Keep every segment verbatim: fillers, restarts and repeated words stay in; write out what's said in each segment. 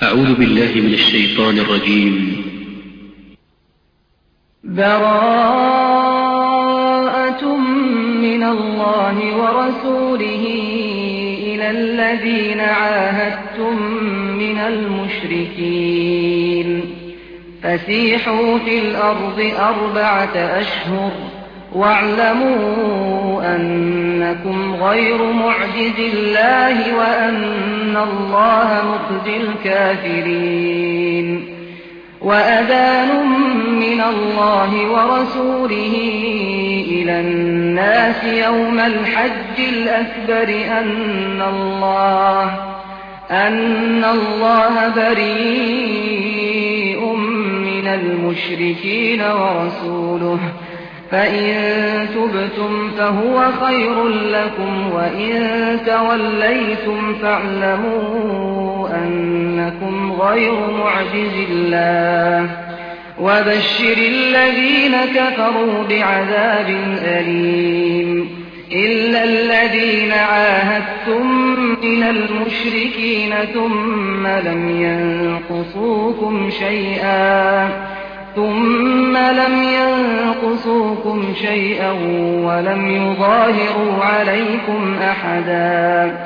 أعوذ بالله من الشيطان الرجيم. براءة من الله ورسوله إلى الذين عاهدتم من المشركين فسيحوا في الأرض أربعة أشهر واعلموا أنكم غير معجز الله وأن الله مخزي الكافرين. وأذان من الله ورسوله إلى الناس يوم الحج الأكبر أن الله أن الله بريء من المشركين ورسوله فإن تبتم فهو خير لكم وإن توليتم فاعلموا أنكم غير معجز الله وبشر الذين كفروا بعذاب أليم. إلا الذين عاهدتم من المشركين ثم لم ينقصوكم شيئا ثم لم ينقصوكم شيئا ولم يظاهروا عليكم أحدا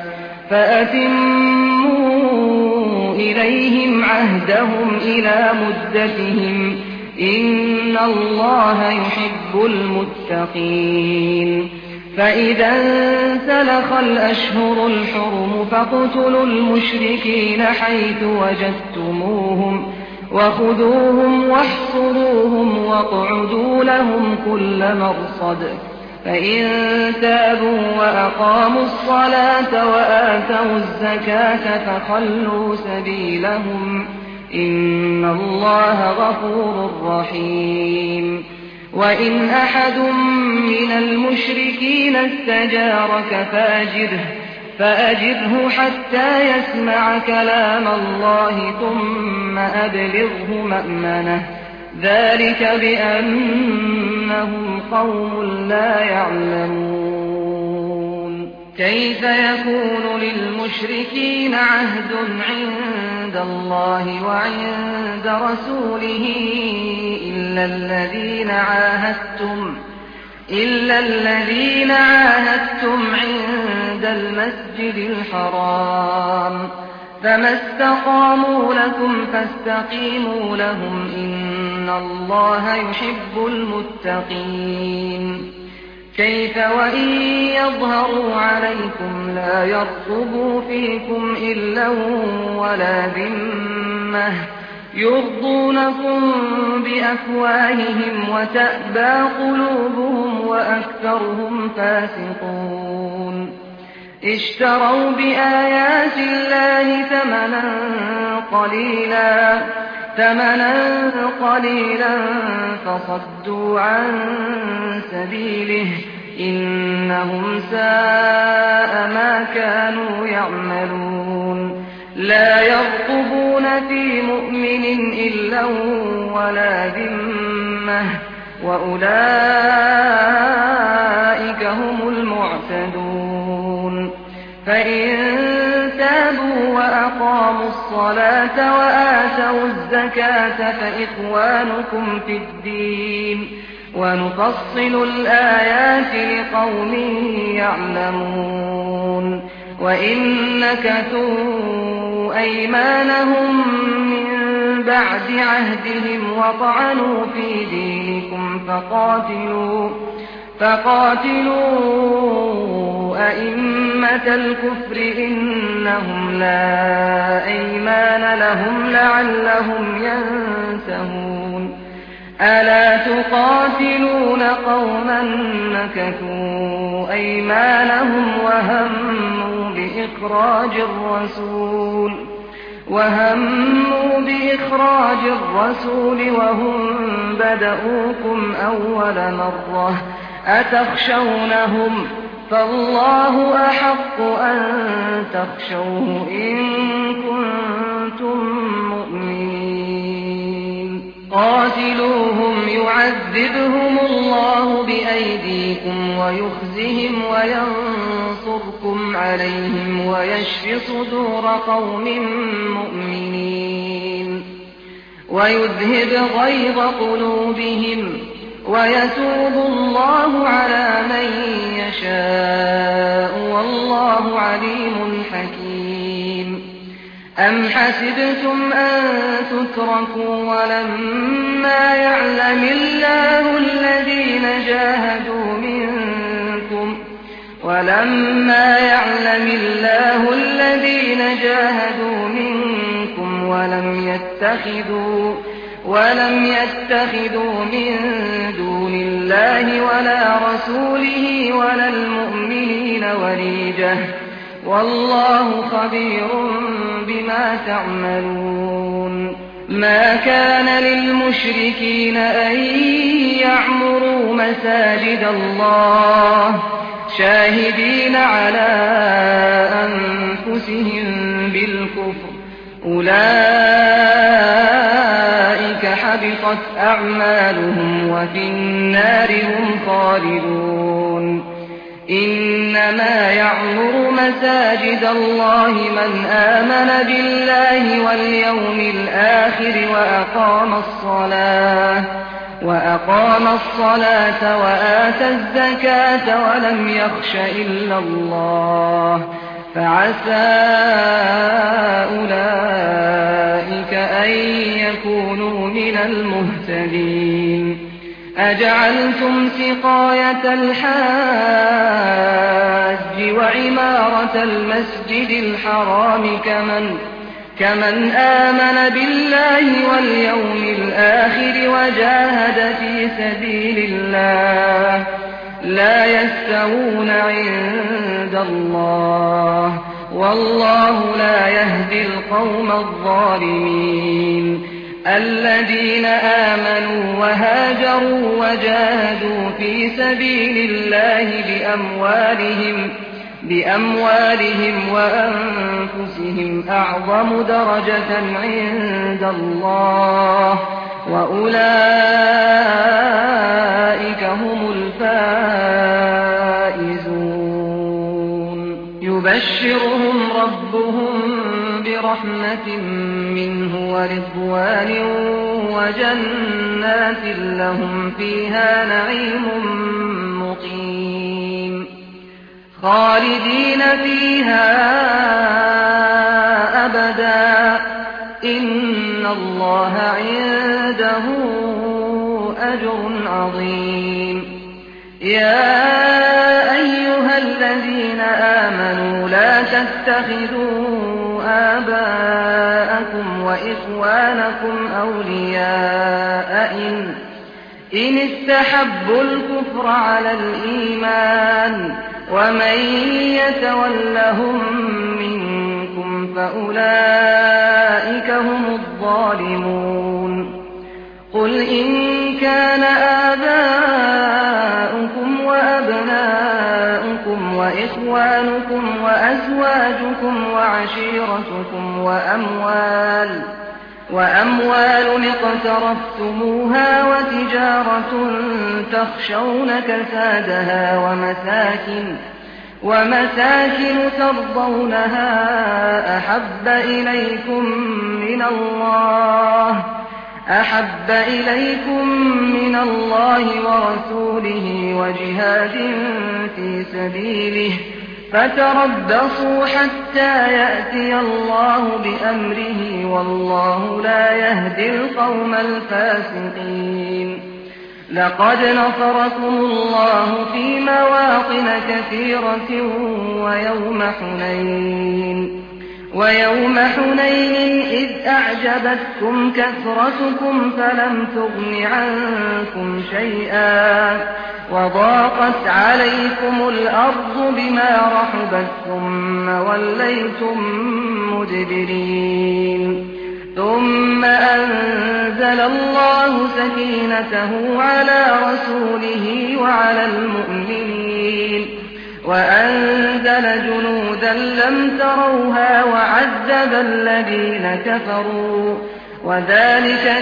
فأتموا إليهم عهدهم إلى مدتهم إن الله يحب المتقين. فإذا انسلخ الأشهر الحرم فاقتلوا المشركين حيث وجدتموهم وخذوهم واحصروهم واقعدوا لهم كل مرصد. فإن تابوا وأقاموا الصلاة وآتوا الزكاة فخلوا سبيلهم إن الله غفور رحيم. وإن أحد من المشركين استجارك فأجره فأجره حتى يسمع كلام الله ثم أبلغه مأمنه ذلك بأنهم قوم لا يعلمون. كيف يكون للمشركين عهد عند الله وعند رسوله إلا الذين عاهدتم إلا الذين عاهدتم عند المسجد الحرام فما استقاموا لكم فاستقيموا لهم إن الله يحب المتقين. كيف وإن يظهروا عليكم لا يرقبوا فيكم إلا ولا ذمة يرضونكم بأفواههم وتأبى قلوبهم وأكثرهم فاسقون. اشتروا بآيات الله ثمنا قليلا ثمنا قليلا فصدوا عن سبيله إنهم ساء ما كانوا يعملون. لا يرقبون في مؤمن إلا ولا ذمة وأولئك هم المعتدون. فإن تابوا وأقاموا الصلاة وآتوا الزكاة فإخوانكم في الدين ونفصل الآيات لقوم يعلمون. وإن نكثوا أيمانهم من بعد عهدهم وطعنوا في دينكم فقاتلوا فقاتلوا أئمة الكفر إنهم لا أيمان لهم لعلهم ينتهون. ألا تقاتلون قوما نكثوا أيمانهم وهموا بإخراج الرسول وهموا بإخراج الرسول وهم بدؤوكم أول مرة أتخشونهم فالله أحق أن تخشوه إن كنتم مؤمنين. قاتلوهم يعذبهم الله بأيديكم ويخزهم وينصركم عليهم ويشف صدور قوم مؤمنين. ويذهب غيظ قلوبهم ويتوب الله على من يشاء والله عليم حكيم. أم حسبتم أن تتركوا ولما يعلم الله الذين جاهدوا منكم ولما يعلم الله الذين جاهدوا منكم ولم يتخذوا ولم يتخذوا من دون الله ولا رسوله ولا المؤمنين وليجة والله خبير بما تعملون. ما كان للمشركين أن يعمروا مساجد الله شاهدين على أنفسهم بالكفر أولئك حبطت أعمالهم وفي النار هم خالدون. إنما يعمر مساجد الله من آمن بالله واليوم الآخر وأقام الصلاة وأقام الصلاة وآتى الزكاة ولم يخش إلا الله فعسى أولئك أن يكونوا من المهتدين. أجعلتم سقاية الحاج وعمارة المسجد الحرام كمن كمن آمن بالله واليوم الآخر وجاهد في سبيل الله لا يستوون عند الله والله لا يهدي القوم الظالمين. الذين آمنوا وهاجروا وجاهدوا في سبيل الله بأموالهم بأموالهم وأنفسهم أعظم درجة عند الله وأولئك هم الفائزون. يبشرهم ربهم برحمة منه ورضوان وجنات لهم فيها نعيم مقيم خالدين فيها أبدا إن الله عنده أجر عظيم. يا أيها الذين آمنوا لا تتخذوا آباءكم وإخوانكم أولياء إن, إن استحبوا الكفر على الإيمان ومن يتولهم منكم فأولئك هم الظالمون. قل إن كان آباؤكم وأبناؤكم وإخوانكم وأزواجكم وعشيرتكم وأموال وأموال اقترفتموها وتجارة تخشون كسادها ومساكن ومساكن ترضونها أحب إليكم من الله أحب إليكم من الله ورسوله وجهاد في سبيله فتربصوا حتى يأتي الله بأمره والله لا يهدي القوم الفاسقين. لقد نصركم الله في مواطن كثيرة ويوم حنين ويوم حنين إذ أعجبتكم كثرتكم فلم تغن عنكم شيئا وضاقت عليكم الأرض بما رحبت ثم وليتم مدبرين. ثم أنزل الله سكينته على رسوله وعلى المؤمنين وأنزل جنودا لم تروها وعذب الذين كفروا وذلك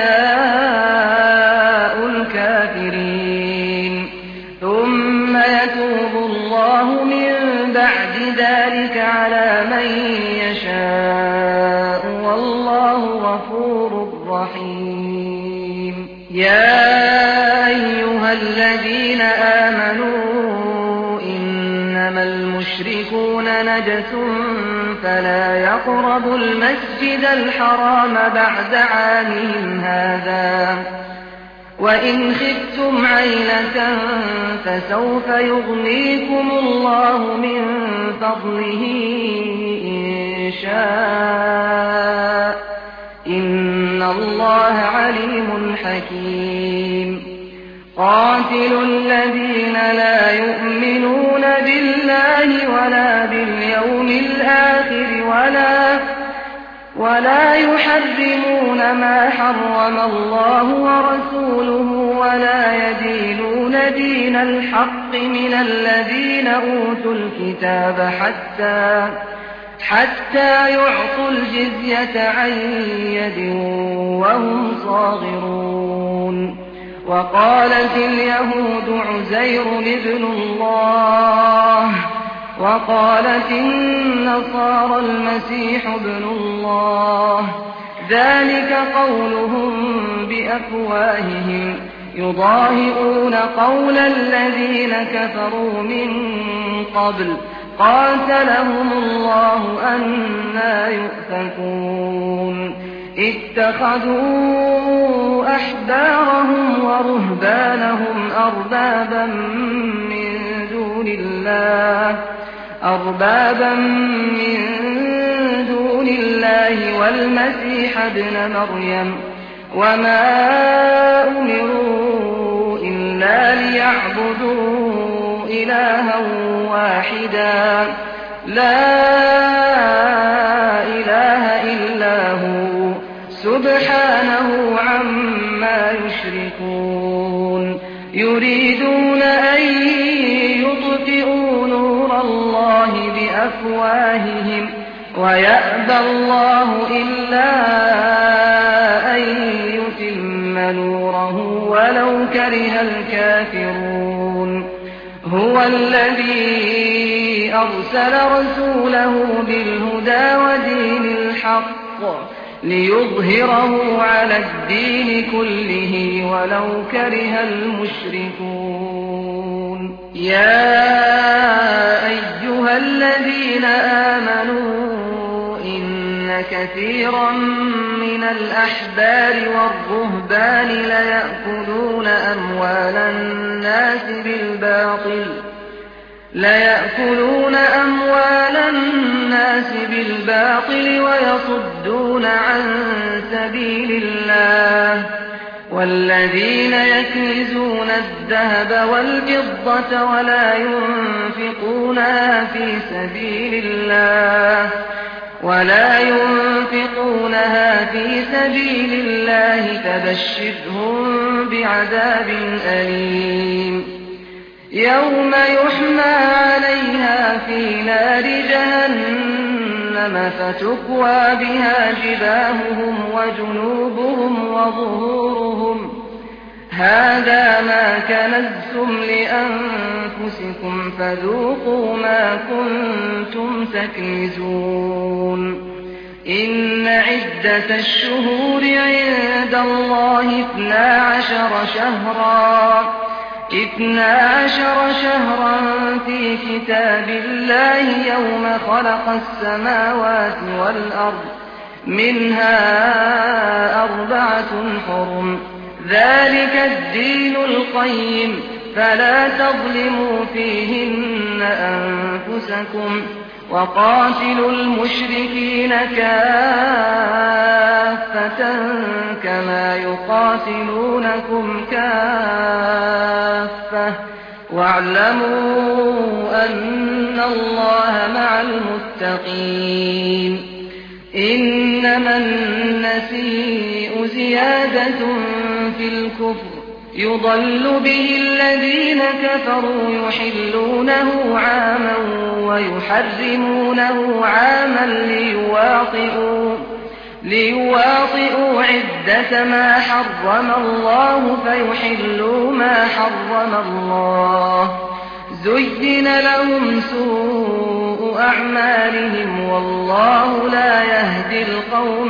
جزاء الكافرين. ثم يتوب الله من بعد ذلك على من يشاء والله وَاللَّهُ غَفُورٌ رَّحِيمٌ يَا أَيُّهَا الَّذِينَ آمَنُوا إِنَّمَا الْمُشْرِكُونَ نَجَسٌ فَلَا يَقْرَبُوا الْمَسْجِدَ الْحَرَامَ بَعْدَ عَامِهِمْ هَٰذَا وَإِنْ خِفْتُمْ عَيْلَةً فَسَوْفَ يُغْنِيكُمُ اللَّهُ مِن فَضْلِهِ إِن شَاءَ ۚ إِنَّ اللَّهَ عَلِيمٌ حَكِيمٌ قَاتِلُوا الَّذِينَ لَا يُؤْمِنُونَ بِاللَّهِ وَلَا بِالْيَوْمِ الْآخِرِ وَلَا ولا يحرمون ما حرم الله ورسوله ولا يدينون دين الحق من الذين أوتوا الكتاب حتى حتى يعطوا الجزية عن يد وهم صاغرون وقالت اليهود عزير ابن الله وقالت النصارى المسيح ابن الله ذلك قولهم بأفواههم يضاهئون قول الذين كفروا من قبل قاتلهم الله أنى يؤفكون اتخذوا أحبارهم ورهبانهم أربابا من دون الله أربابا من دون الله والمسيح ابن مريم وما أمروا إلا ليعبدوا إلها واحدا لا إله إلا هو سبحانه عما يشركون يريدون أن يطفئوا نور الله بأفواههم ويأبى الله إلا أن يتم نوره ولو كره الكافرون هو الذي أرسل رسوله بالهدى ودين الحق ليظهره على الدين كله ولو كره المشركون يا أيها الذين آمنوا إن كثيرا من الأحبار والرهبان ليأكلون أموال الناس بالباطل ليأكلون أموال الناس بالباطل ويصدون عن سبيل الله والذين يكنزون الذهب والفضة ولا ينفقونها في سبيل الله ولا ينفقونها في سبيل الله فبشرهم بعذاب أليم يوم يحمى عليها في نار جهنم فتكوى بها جباههم وجنوبهم وظهورهم هذا ما كنزتم لأنفسكم فذوقوا ما كنتم تكنزون إن عدة الشهور عند الله اثنا عشر شهرا اثنا عشر شهرا في كتاب الله يوم خلق السماوات والأرض منها أربعة حرم ذلك الدين القيم فلا تظلموا فيهن أنفسكم وقاتلوا المشركين كافة كما يقاتلونكم كافة واعلموا أن الله مع المتقين إنما النسيء زيادة في الكفر يضل به الذين كفروا يحلونه عاما ويحرمونه عاما ليواطئوا ليواطئوا عدة ما حرم الله فيحلوا ما حرم الله زين لهم سوء أعمالهم والله لا يهدي القوم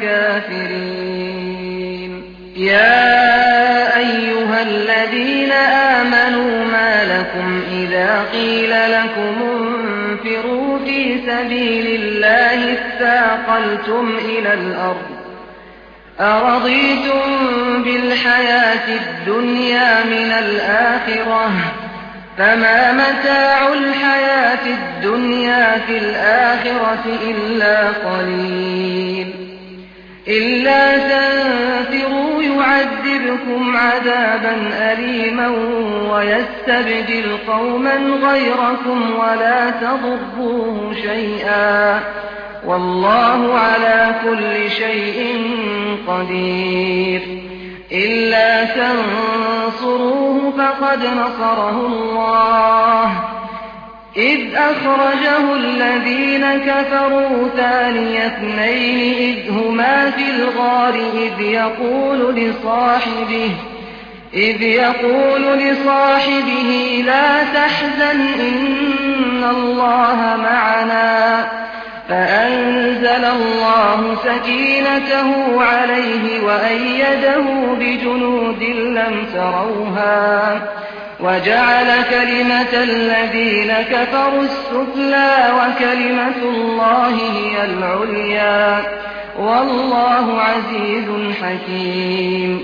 الكافرين يا أيها الذين آمنوا ما لكم إذا قيل لكم انفروا في سبيل الله اثاقلتم إلى الأرض أرضيتم بالحياة الدنيا من الآخرة فما متاع الحياة الدنيا في الآخرة إلا قليل إلا تنفروا يعذبكم عذابا أليما ويستبدل قوما غيركم ولا تضروه شيئا والله على كل شيء قدير إلا تنصروه فقد نصره الله إذ أخرجه الذين كفروا ثاني اثنين إذ هما في الغار إذ يقول لصاحبه إذ يقول لصاحبه لا تحزن إن الله معنا فأنزل الله سكينته عليه وأيده بجنود لم تروها وجعل كلمة الذين كفروا السفلى وكلمة الله هي العليا والله عزيز حكيم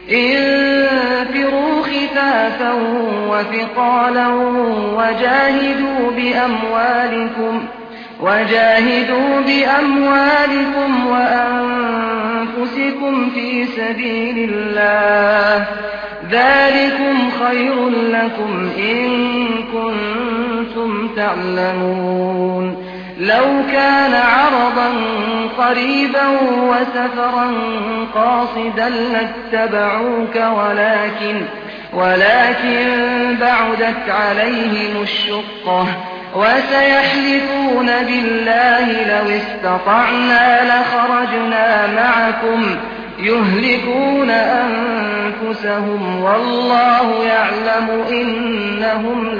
انفروا خفافا وثقالا وجاهدوا بأموالكم وجاهدوا بأموالكم وأنفسكم في سبيل الله ذلكم خير لكم إن كنتم تعلمون لو كان عرضا قريبا وسفرا قاصدا لاتبعوك ولكن ولكن بعدت عليهم الشقة وسيحلفون بالله لو استطعنا لخرجنا معكم يهلكون أنفسهم والله يعلم إنهم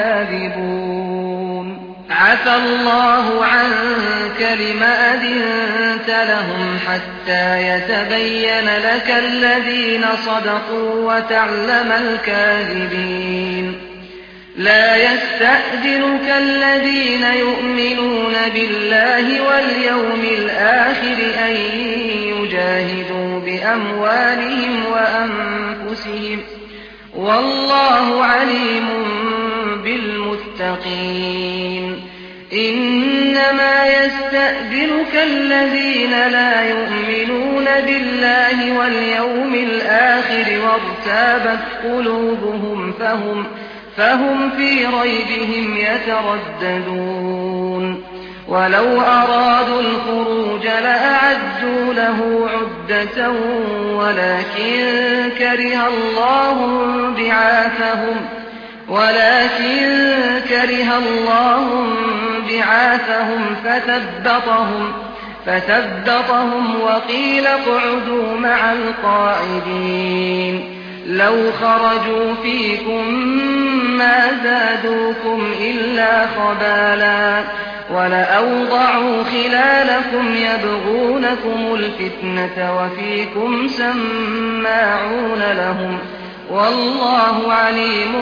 لكاذبون عفى الله عنك لم أذنت لهم حتى يتبين لك الذين صدقوا وتعلم الكاذبين لا يستأذنك الذين يؤمنون بالله واليوم الآخر أن يجاهدوا بأموالهم وأنفسهم والله عليم بالمتقين إنما يستأذنك الذين لا يؤمنون بالله واليوم الآخر وارتابت قلوبهم فهم فهم في ريبهم يترددون ولو أرادوا الخروج لأعدوا له عدة ولكن كره الله بعاثهم ولكن كره الله بعاثهم فثبطهم فثبطهم وقيل اقعدوا مع القاعدين لو خرجوا فيكم ما زادوكم إلا خبالا ولأوضعوا خلالكم يبغونكم الفتنة وفيكم سماعون لهم والله عليم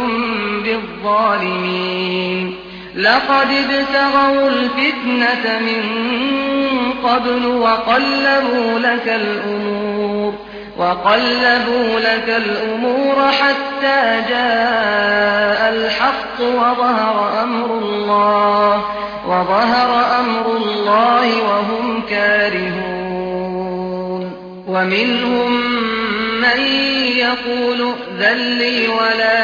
بالظالمين لقد ابتغوا الفتنة من قبل وقلبوا لك الأمور وقلبوا لك الأمور حتى جاء الحق وظهر أمر الله وظهر أمر الله وهم كارهون ومنهم من يقول ائذن لي ولا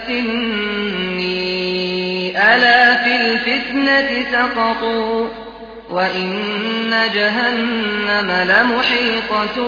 تفتني ألا في الفتنة سقطوا وإن جهنم لمحيطة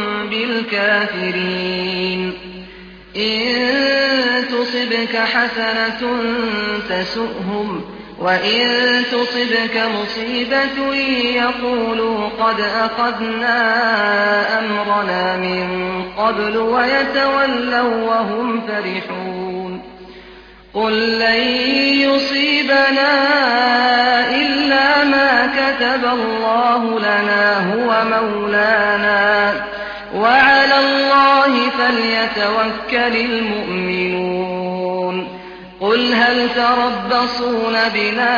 بالكافرين إن تصبك حسنة تسؤهم وإن تصبك مصيبة يقولوا قد أخذنا أمرنا من قبل ويتولوا وهم فرحون قل لن يصيبنا إلا ما كتب الله لنا هو مولانا وعلى الله فليتوكل المؤمنون قل هل تربصون بنا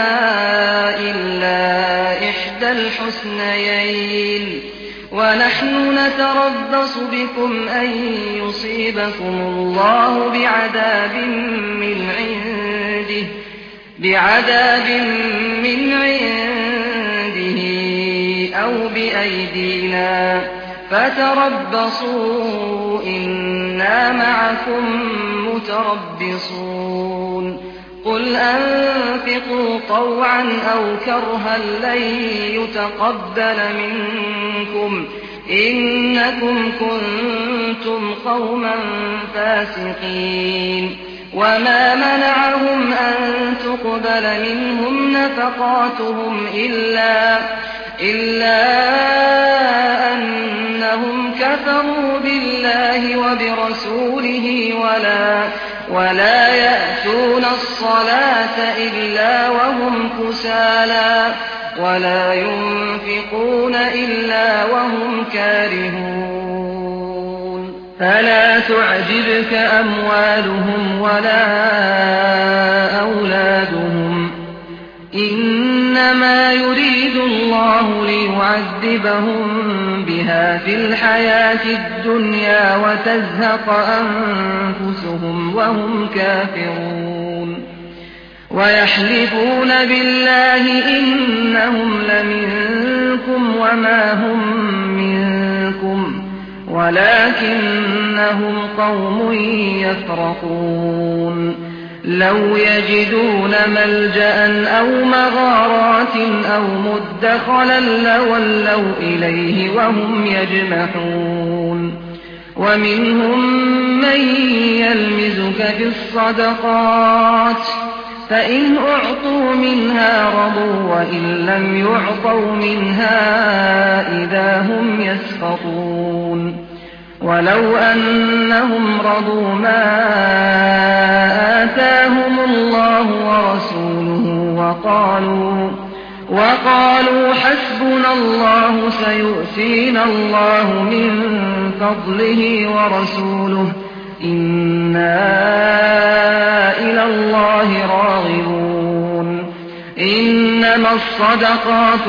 إلا إحدى الحسنيين ونحن نتربص بكم أن يصيبكم الله بعذاب من عنده بعذاب من عنده أو بأيدينا فتربصوا إنا معكم متربصون قل أنفقوا طوعا أو كرها لن يتقبل منكم إنكم كنتم قوما فاسقين وما منعهم أن تقبل منهم نفقاتهم إلا إلا أنهم كفروا بالله وبرسوله ولا ولا يأتون الصلاة إلا وهم كسالى ولا ينفقون إلا وهم كارهون فلا تعجبك أموالهم ولا أولادهم إنما يريد الله ليعذبهم بها في الحياة الدنيا وتزهق أنفسهم وهم كافرون ويحلفون بالله إنهم لمنكم وما هم منكم ولكنهم قوم يفرقون لو يجدون ملجأ أو مغارات أو مدخلا لولوا إليه وهم يجمحون ومنهم من يلمزك في الصدقات فإن أعطوا منها رضوا وإن لم يعطوا منها إذا هم يسخطون ولو أنهم رضوا ما آتاهم الله ورسوله وقالوا وقالوا حسبنا الله سيؤتينا الله من فضله ورسوله إنا إلى الله راغبون إنما الصدقات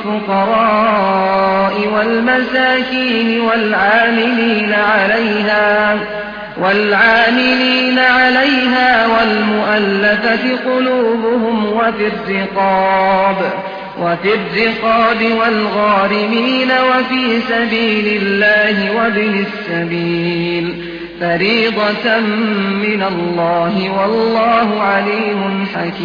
للفقراء والمساكين والعاملين عليها والعاملين عليها والمؤلفة قلوبهم وفي الرقاب وفي الرقاب والغارمين وفي سبيل الله وابن السبيل فريضة من الله والله عليم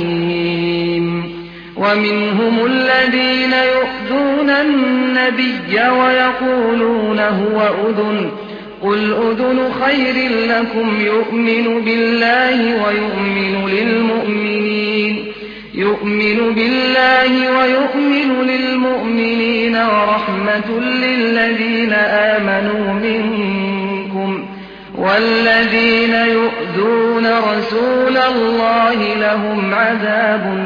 حكيم ومنهم الذين يؤذون النبي ويقولون هو أذن قل أذن خير لكم يؤمن بالله ويؤمن للمؤمنين يؤمن بالله ويؤمن للمؤمنين ورحمة للذين آمنوا منكم والذين يؤذون رسول الله لهم عذاب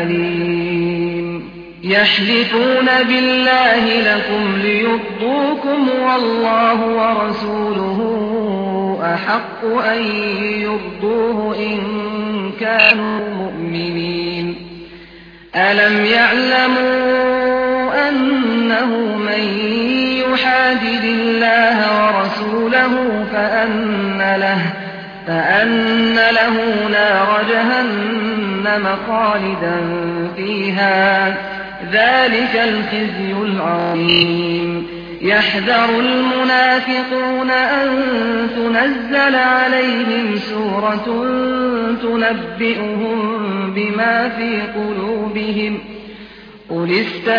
أليم يحلفون بالله لكم ليرضوكم والله ورسوله أحق أن يرضوه إن كانوا مؤمنين ألم يعلموا أنه من يحادد الله ورسوله فأن له فأن له نار جهنم خالدا فيها ذلك الخزي العظيم يحذر المنافقون أن تنزل عليهم سورة تنبئهم بما في قلوبهم قل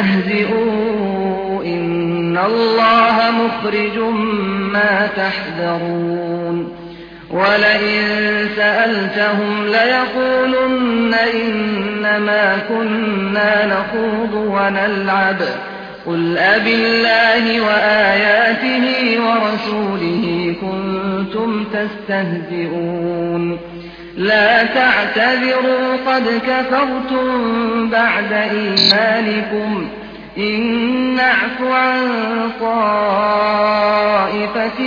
استهزئوا إن الله مخرج ما تحذرون ولئن سألتهم ليقولن إنما كنا نخوض ونلعب قل أبالله وآياته ورسوله كنتم تستهزئون لا تعتذروا قد كفرتم بعد إيمانكم إن نعف عن طائفة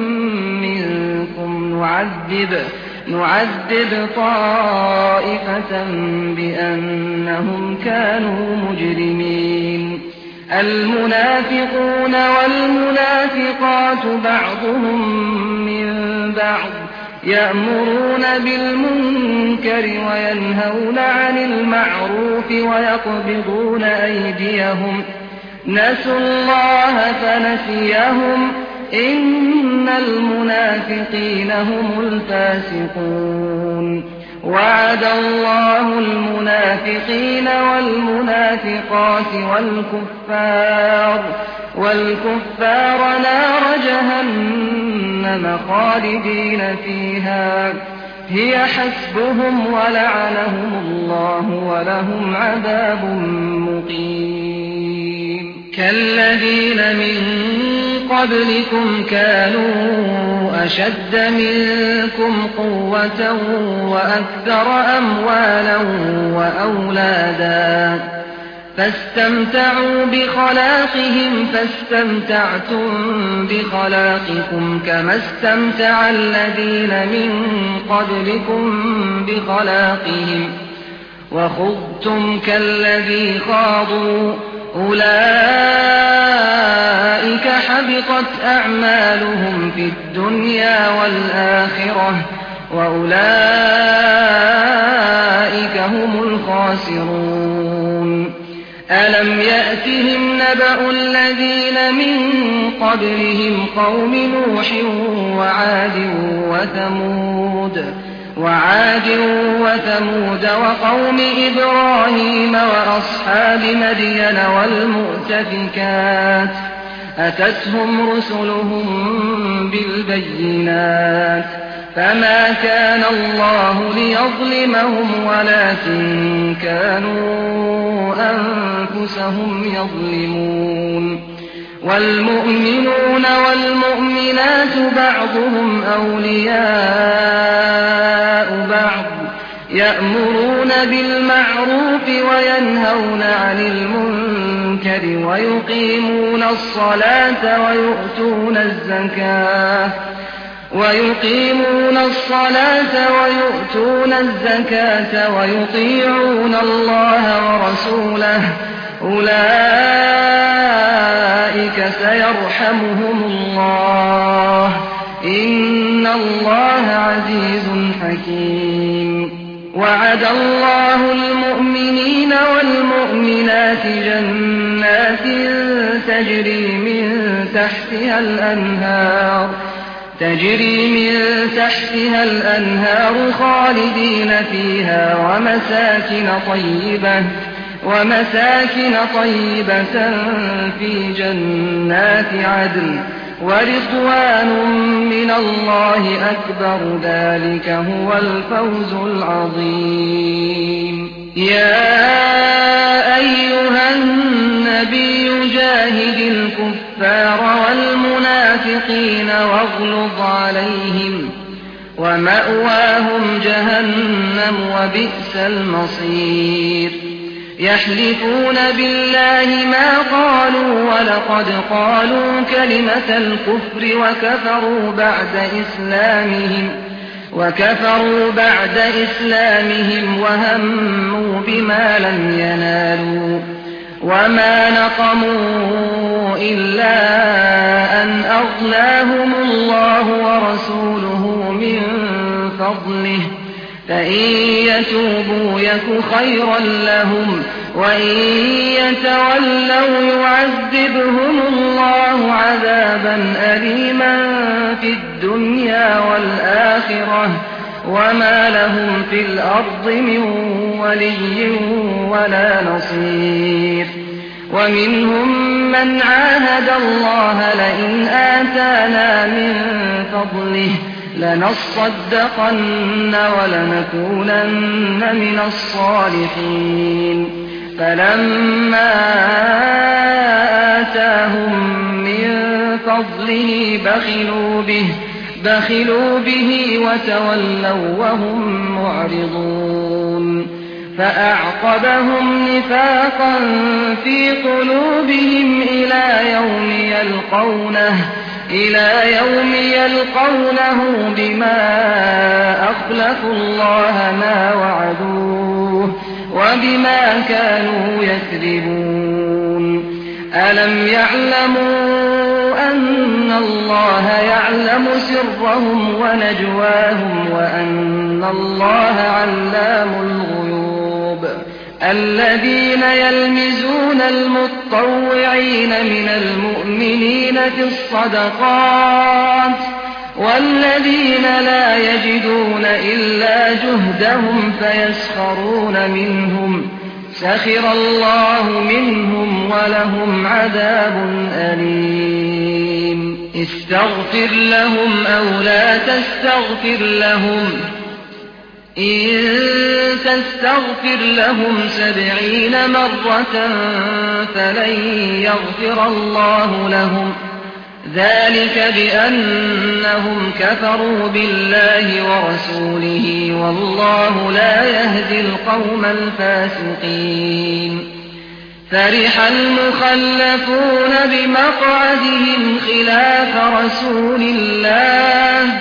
منكم نعذب نعذب طائفة بأنهم كانوا مجرمين المنافقون والمنافقات بعضهم من بعض يأمرون بالمنكر وينهون عن المعروف ويقبضون أيديهم نسوا الله فنسيهم إن المنافقين هم الفاسقون وعد الله المنافقين والمنافقات والكفار والكفار نار جهنم خالدين فيها هي حسبهم ولعنهم الله ولهم عذاب مقيم كالذين من قبلكم كانوا أشد منكم قوة وأكثر أموالا وأولادا فاستمتعوا بخلاقهم فاستمتعتم بخلاقكم كما استمتع الذين من قبلكم بخلاقهم وخضتم كالذي خاضوا أولئك حبطت أعمالهم في الدنيا والآخرة وأولئك هم الخاسرون ألم يأتهم نبأ الذين من قبلهم قوم نوح وعاد وثمود وعاد وثمود وقوم إبراهيم وأصحاب مدين والمؤتفكات أتتهم رسلهم بالبينات فما كان الله ليظلمهم ولكن كانوا أنفسهم يظلمون والمؤمنون والمؤمنات بعضهم أولياء بعض يأمرون بالمعروف وينهون عن المنكر ويقيمون الصلاة ويؤتون الزكاة ويقيمون الصلاة ويؤتون الزكاة ويطيعون الله ورسوله أولئك سيرحمهم الله إن الله عزيز حكيم وعد الله المؤمنين والمؤمنات جنات تجري من تحتها الأنهار تجري من تحتها الأنهار خالدين فيها ومساكن طيبة ومساكن طيبة في جنات عدن ورضوان من الله أكبر ذلك هو الفوز العظيم يا أيها النبي جاهد الكفار والمنافقين واغلظ عليهم ومأواهم جهنم وبئس المصير يحلفون بالله ما قالوا ولقد قالوا كلمة الكفر وكفروا بعد إسلامهم وكفروا بعد إسلامهم وهموا بما لم ينالوا وما نقموا إلا أن أغناهم الله ورسوله من فضله فإن يتوبوا يك خيرا لهم وإن يتولوا يعذبهم الله عذابا أليما في الدنيا والآخرة وما لهم في الأرض من ولي ولا نصير ومنهم من عاهد الله لئن آتانا من فضله لنصدقن ولنكونن من الصالحين فلما آتاهم من فضله بخلوا به بخلوا به وتولوا وهم معرضون فأعقبهم نفاقا في قلوبهم إلى يوم يلقونه إلى يوم يلقونه بما أخلفوا الله ما وعدوه وبما كانوا يكذبون ألم يعلموا أن الله يعلم سرهم ونجواهم وأن الله علام الغيوب الذين يلمزون المتطوعين من المؤمنين في الصدقات والذين لا يجدون إلا جهدهم فيسخرون منهم سخر الله منهم ولهم عذاب أليم استغفر لهم أو لا تستغفر لهم إن تستغفر لهم سبعين مرة فلن يغفر الله لهم ذلك بأنهم كفروا بالله ورسوله والله لا يهدي القوم الفاسقين فرح المخلفون بمقعدهم خلاف رسول الله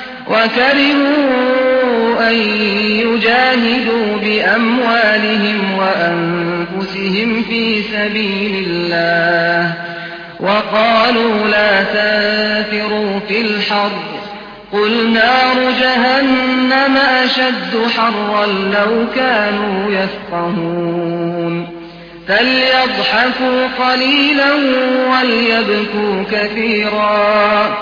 وكرهوا أن يجاهدوا بأموالهم وأنفسهم في سبيل الله وقالوا لا تنفروا في الحر قل نار جهنم أشد حرا لو كانوا يفقهون فليضحكوا قليلا وليبكوا كثيرا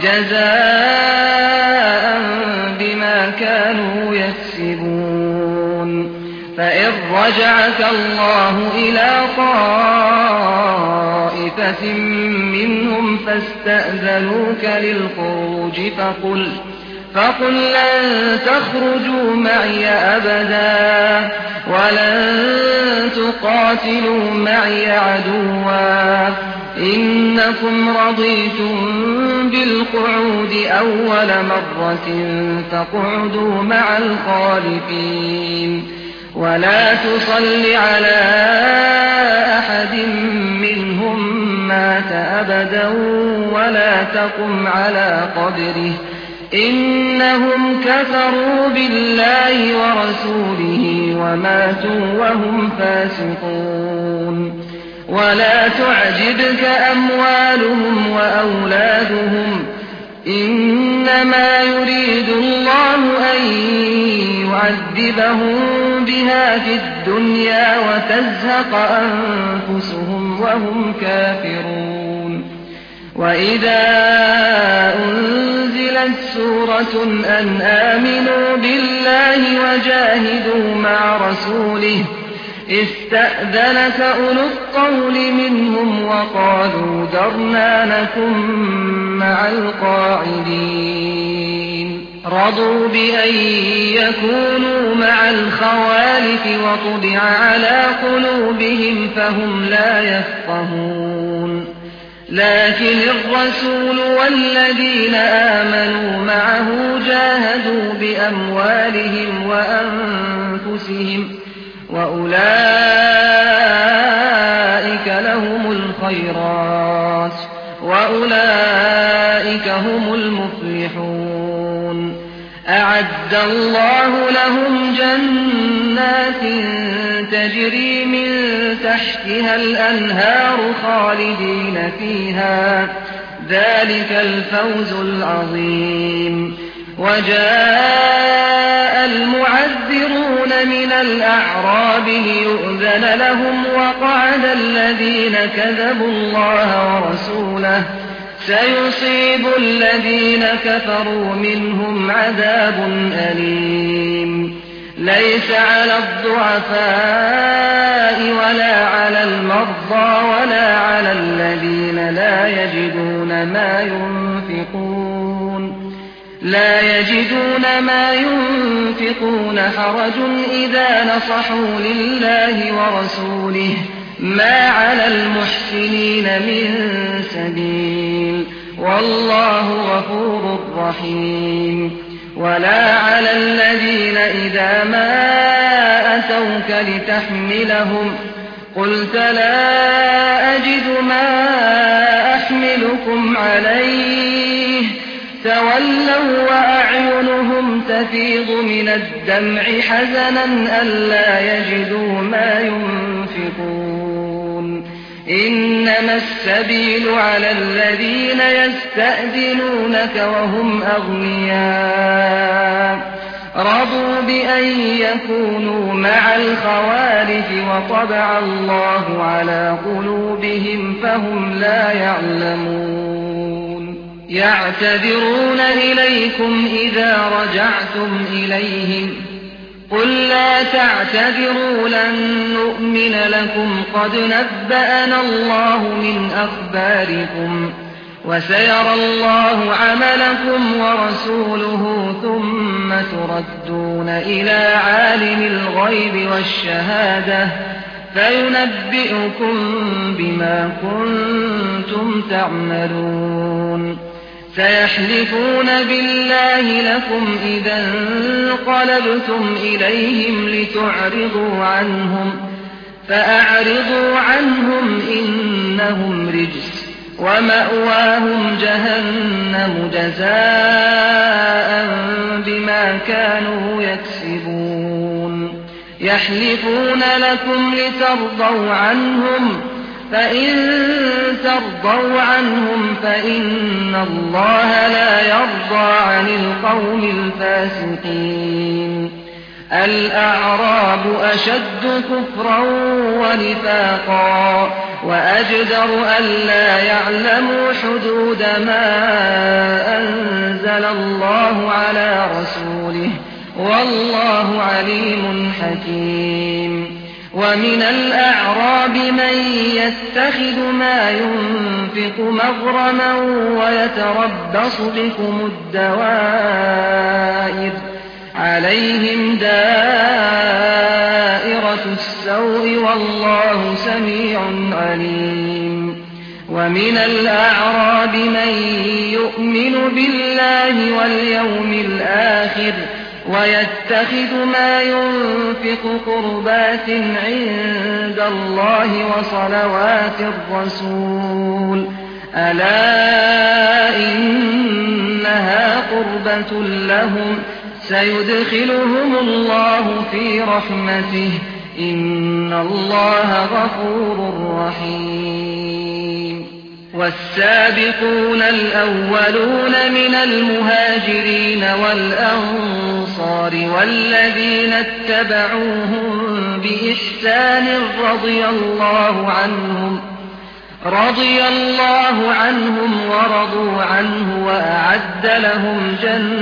جزاء بما كانوا يكسبون فإن رجعك الله إلى طائفة منهم فاستأذنوك للخروج فقل فقل لن تخرجوا معي أبدا ولن تقاتلوا معي عدوا إنكم رضيتم بالقعود أول مرة فاقعدوا مع الخالفين ولا تصل على أحد منهم مات أبدا ولا تقم على قبره إنهم كفروا بالله ورسوله وماتوا وهم فاسقون ولا تعجبك أموالهم وأولادهم إنما يريد الله أن يعذبهم بها في الدنيا وتزهق أنفسهم وهم كافرون وإذا أنزلت سورة أن آمنوا بالله وجاهدوا مع رسوله استأذنك أولو الطول منهم وقالوا ذرنا نكن مع القاعدين رضوا بأن يكونوا مع الخوالف وطبع على قلوبهم فهم لا يفقهون لكن الرسول والذين آمنوا معه جاهدوا بأموالهم وأنفسهم وأولئك لهم الخيرات وأولئك هم المفلحون أعد الله لهم جنات تجري من تحتها الأنهار خالدين فيها ذلك الفوز العظيم وجاء المعذرون من الأعراب ليؤذن لهم وقعد الذين كذبوا الله ورسوله سيصيب الذين كفروا منهم عذاب أليم ليس على الضعفاء ولا على المرضى ولا على الذين لا يجدون ما ينفقون لا يجدون ما ينفقون حرج إذا نصحوا لله ورسوله ما على المحسنين من سبيل والله غفور رحيم ولا على الذين إذا ما أتوك لتحملهم قلت لا أجد ما أحملكم عليه تولوا وأعينهم تفيض من الدمع حزنا ألا يجدوا ما ينفقون إنما السبيل على الذين يستأذنونك وهم أغنياء رضوا بأن يكونوا مع الخوالف وطبع الله على قلوبهم فهم لا يعلمون يعتذرون إليكم إذا رجعتم إليهم قل لا تعتذروا لن نؤمن لكم قد نبأنا الله من أخباركم وسيرى الله عملكم ورسوله ثم تردون إلى عالم الغيب والشهادة فينبئكم بما كنتم تعملون سيحلفون بالله لكم إذا انقلبتم إليهم لتعرضوا عنهم فأعرضوا عنهم إنهم رجس ومأواهم جهنم جزاء بما كانوا يكسبون يحلفون لكم لترضوا عنهم فإن ترضوا عنهم فإن الله لا يرضى عن القوم الفاسقين الأعراب أشد كفرا ونفاقا وأجدر ألا يعلموا حدود ما أنزل الله على رسوله والله عليم حكيم ومن الأعراب من يتخذ ما ينفق مغرما ويتربص بكم الدوائر عليهم دائرة السوء والله سميع عليم ومن الأعراب من يؤمن بالله واليوم الآخر ويتخذ ما ينفق قربات عند الله وصلوات الرسول ألا إنها قربة لهم سيدخلهم الله في رحمته إن الله غفور رحيم والسابقون الأولون من المهاجرين والأنصار والذين اتبعوهم بإحسان رضي الله عنهم رضي الله عنهم ورضوا عنه وأعد لهم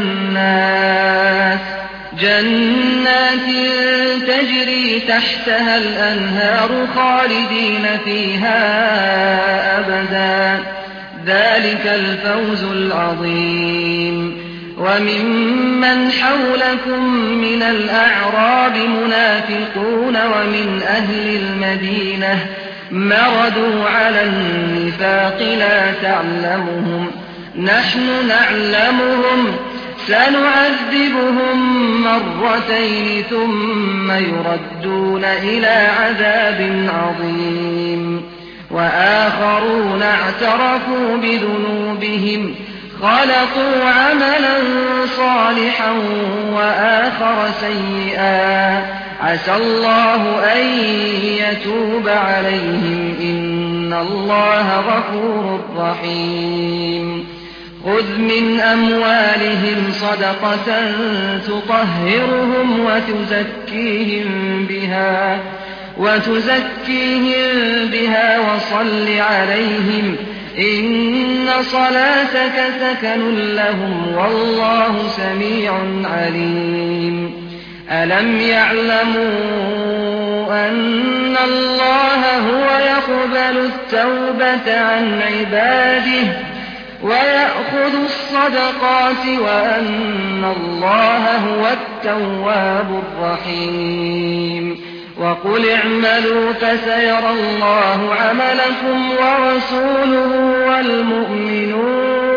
جنات جنات تجري تحتها الأنهار خالدين فيها أبدا ذلك الفوز العظيم وممن حولكم من الأعراب منافقون ومن أهل المدينة مردوا على النفاق لا تعلمهم نحن نعلمهم سنعذبهم مرتين ثم يردون إلى عذاب عظيم وآخرون اعترفوا بذنوبهم خلطوا عملا صالحا وآخر سيئا عسى الله أن يتوب عليهم إن الله غفور رحيم خذ من أموالهم صدقة تطهرهم وتزكيهم بها وتزكيهم بها وصل عليهم إن صلاتك سكن لهم والله سميع عليم ألم يعلموا أن الله هو يقبل التوبة عن عباده ويأخذ الصدقات وأن الله هو التواب الرحيم وقل اعملوا فسيرى الله عملكم ورسوله والمؤمنون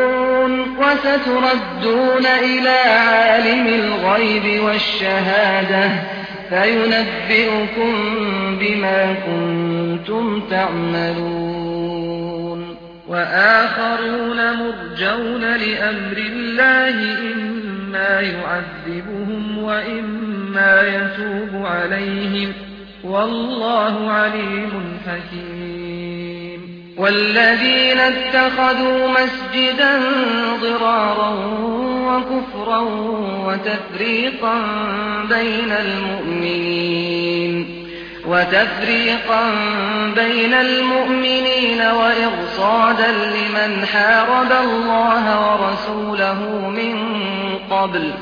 وستردون إلى عالم الغيب والشهادة فينبئكم بما كنتم تعملون وآخرون مرجون لأمر الله إما يعذبهم وإما يتوب عليهم والله عليم حكيم والذين اتخذوا مسجدا ضرارا وكفرا وتفريقا بين المؤمنين وتفريقا بين المؤمنين وإرصادا لمن حارب الله ورسوله من قبل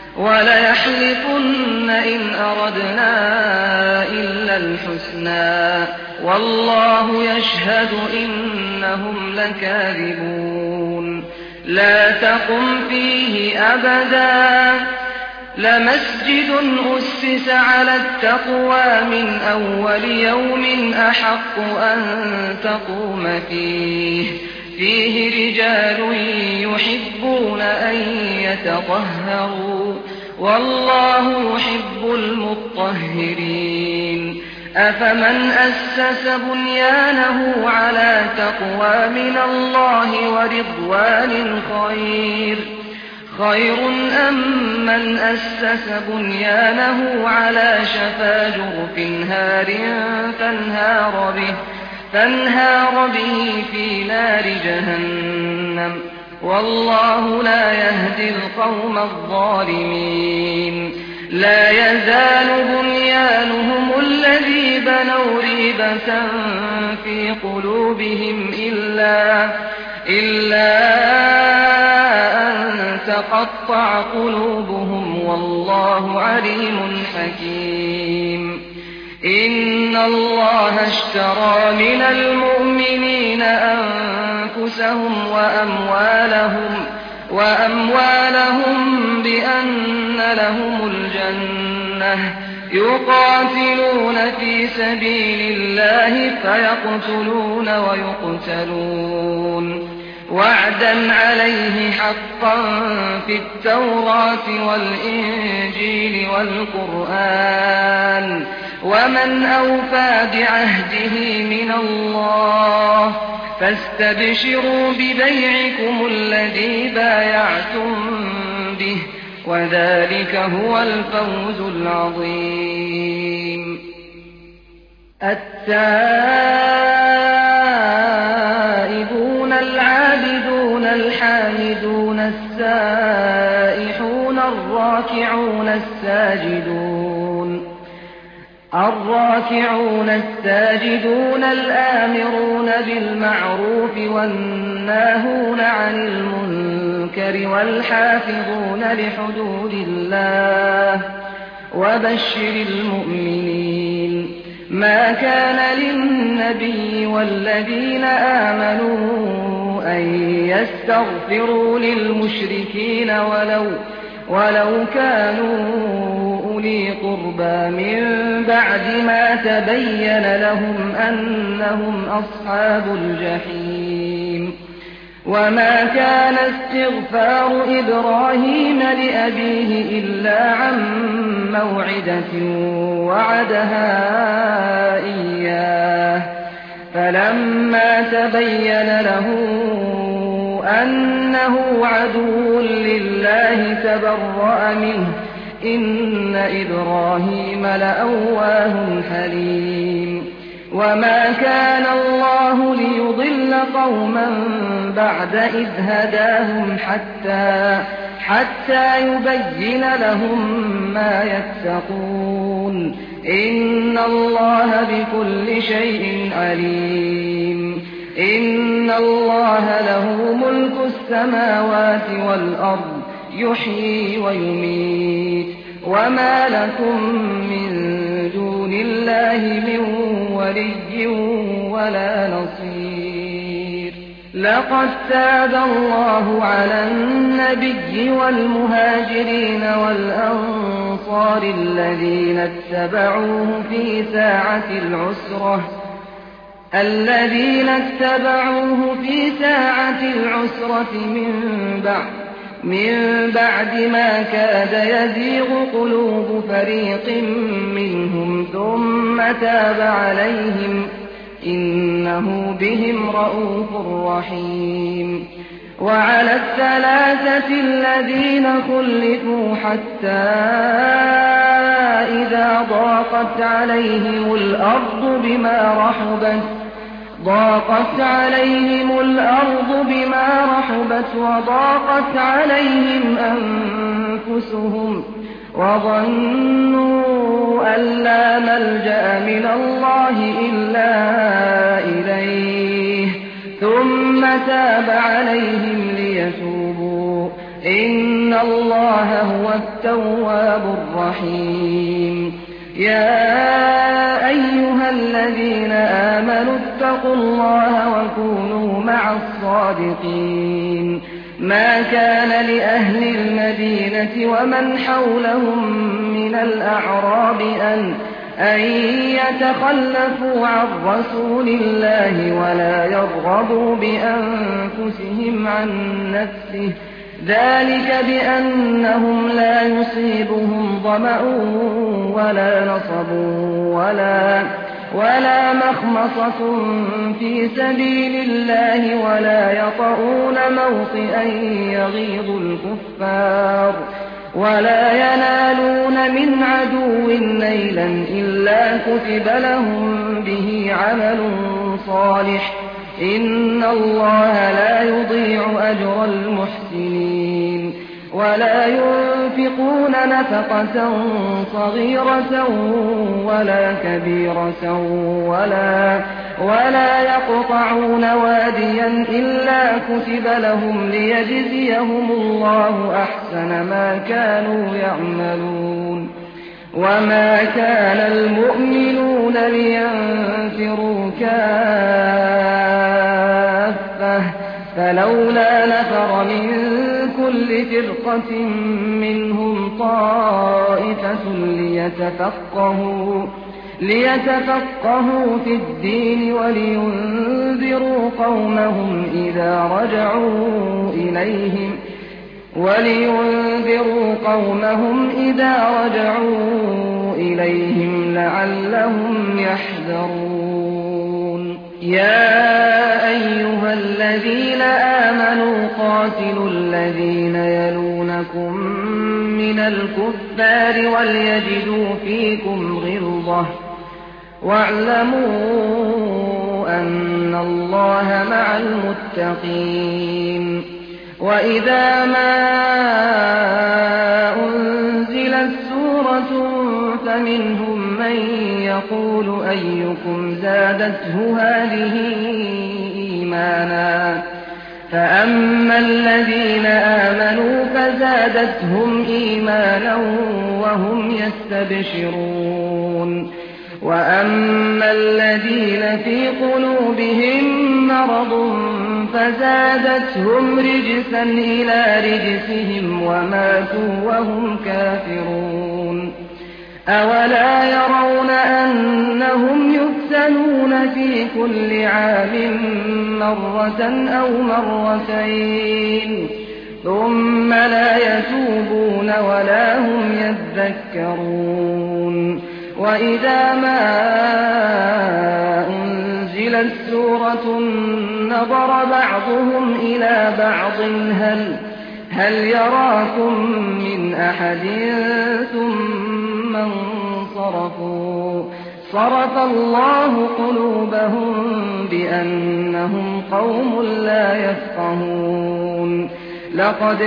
وليحلفن إن أردنا إلا الحسنى والله يشهد إنهم لكاذبون لا تقم فيه أبدا لمسجد أسس على التقوى من أول يوم أحق أن تقوم فيه فيه رجال يحبون أن يتطهروا والله يحب المطهرين أفمن أسس بنيانه على تقوى من الله ورضوان خير خير أم من أسس بنيانه على شفا جرف هار فانهار به فانهار به في نار جهنم والله لا يهدي القوم الظالمين لا يزال بنيانهم الذي بنوا ريبة في قلوبهم إلا, إلا أن تقطع قلوبهم والله عليم حكيم إن الله اشترى من المؤمنين أنفسهم وأموالهم, وأموالهم بأن لهم الجنة يقاتلون في سبيل الله فيقتلون ويقتلون وعدا عليه حقا في التوراة والإنجيل والقرآن ومن أوفى بعهده من الله فاستبشروا ببيعكم الذي بايعتم به وذلك هو الفوز العظيم التائبون العابدون الحامدون السائحون الراكعون الساجدون الراكعون الساجدون الآمرون بالمعروف والناهون عن المنكر والحافظون لحدود الله وبشر المؤمنين ما كان للنبي والذين آمنوا أن يستغفروا للمشركين ولو, ولو كانوا أولي قربى من بعد ما تبين لهم أنهم أصحاب الجحيم وما كان استغفار إبراهيم لأبيه إلا عن موعدة وعدها إياه فلما تبين له أنه عدو لله تبرأ منه إن إبراهيم لأواه حليم وما كان الله ليضل قوما بعد إذ هداهم حتى, حتى يبين لهم ما يتقون إن الله بكل شيء عليم إن الله له ملك السماوات والأرض يحيي ويميت وما لكم من دون الله من ولي ولا نصير لقد تاب الله على النبي والمهاجرين والأنصار الذين اتبعوه في ساعة العسرة الذين اتبعوه في ساعة العسرة من بعد من بعد ما كاد يزيغ قلوب فريق منهم ثم تاب عليهم إنه بهم رءوف رحيم. وعلى الثلاثة الذين خلفوا حتى إذا ضاقت عليهم الأرض بما رحبت ضاقت عليهم الأرض بما رحبت وضاقت عليهم أنفسهم وظنوا أن لا ملجأ من الله إلا إليه ثم تاب عليهم ليتوبوا إن الله هو التواب الرحيم. يا أيها الذين آمنوا اتقوا الله وكونوا مع الصادقين. ما كان لأهل المدينة ومن حولهم من الأعراب أن أن يتخلفوا عن رسول الله ولا يرغبوا بأنفسهم عن نفسه ذلك بأنهم لا يصيبهم ظمأ ولا نصب ولا ولا مخمصة في سبيل الله ولا يطؤون موطئا يغيظ الكفار ولا ينالون من عدو نيلا إلا كتب لهم به عمل صالح إن الله لا يضيع أجر المحسنين. ولا ينفقون نفقة صغيرة ولا كبيرة ولا ولا يقطعون واديا إلا كتب لهم ليجزيهم الله أحسن ما كانوا يعملون. وما كان المؤمنون لينفروا كافة فلولا نفر من كل فرقة منهم طائفة ليتفقهوا ليتفقهوا في الدين ولينذروا قومهم إذا رجعوا إليهم ولينذروا قومهم إذا رجعوا إليهم لعلهم يحذرون. يا أيها الذين آمنوا قاتلوا الذين يلونكم من الكفار وليجدوا فيكم غلظة واعلموا أن الله مع المتقين. وإذا ما أنزلت سورة فمنهم من يقول أيكم زادته هذه إيمانا فأما الذين آمنوا فزادتهم إيمانا وهم يستبشرون. وأما الذين في قلوبهم مرض فزادتهم رجسا إلى رجسهم وماتوا وهم كافرون. أولا يرون أنهم يفتنون في كل عام مرة أو مرتين ثم لا يتوبون ولا هم يذكرون. وإذا ما أنزلت سورة نظر بعضهم إلى بعض هل هل يراكم من أحد ثم انصرفوا صرف الله قلوبهم بأنهم قوم لا يفقهون. لقد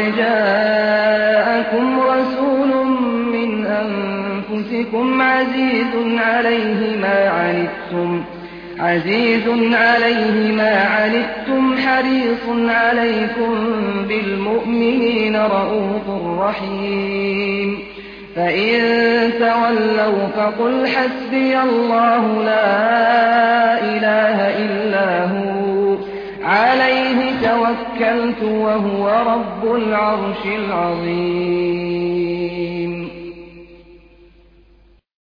جاءكم رسول من أنفسكم عزيز عليه ما عنتم عزيز عليه ما عنتم حريص عليكم بالمؤمنين رءوف رحيم. فإن تولوا فقل حسبي الله لا إله إلا هو عليه توكلت وهو رب العرش العظيم.